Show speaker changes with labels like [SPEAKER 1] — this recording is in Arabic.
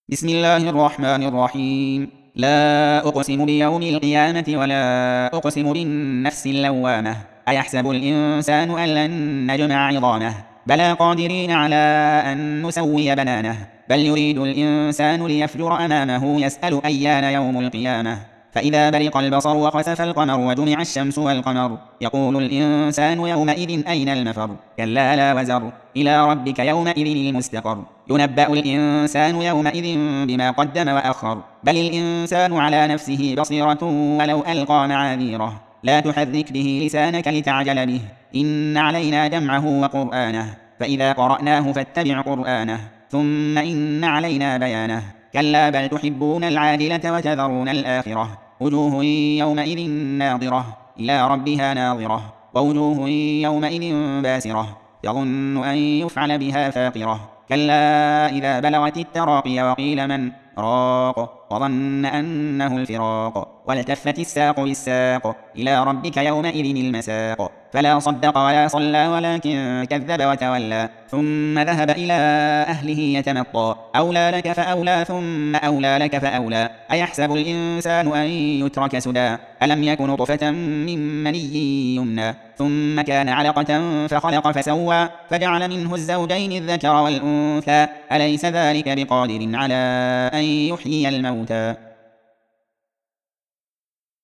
[SPEAKER 1] بسم الله الرحمن الرحيم. لا أقسم بيوم القيامة ولا أقسم بالنفس اللوامة. أيحسب الإنسان أن لن نجمع عظامه؟ بلى قادرين على أن نسوي بنانه. بل يريد الإنسان ليفجر أمامه يسأل أيان يوم القيامة. فإذا برق البصر وخسف القمر وجمع الشمس والقمر يقول الإنسان يومئذ أين المفر. كلا لا وزر إلى ربك يومئذ المستقر. ينبأ الإنسان يومئذ بما قدم وأخر. بل الإنسان على نفسه بصيرة ولو ألقى معاذيره. لا تحرك به لسانك لتعجل به. إن علينا جمعه وقرآنه. فإذا قرأناه فاتبع قرآنه. ثم إن علينا بيانه. كلا بل تحبون العاجلة وتذرون الآخرة. وجوه يومئذ ناظرة إلى ربها ناظرة. ووجوه يومئذ باسرة يظن أن يفعل بها فاقرة. كلا إذا بلغت التراقي وقيل من راق وظن أنه الفراق. والتفت الساق بالساق إلى ربك يومئذ المساق. فلا صدق ولا صلى ولكن كذب وتولى. ثم ذهب إلى أهله يتمطى. أولى لك فأولى ثم أولى لك فأولى. أيحسب الإنسان أن يترك سدى. ألم يك نطفة من مني يمنى ثم كان علقة فخلق فسوى فجعل منه الزوجين الذكر والأنثى. أليس ذلك بقادر على أن يحيي الموتى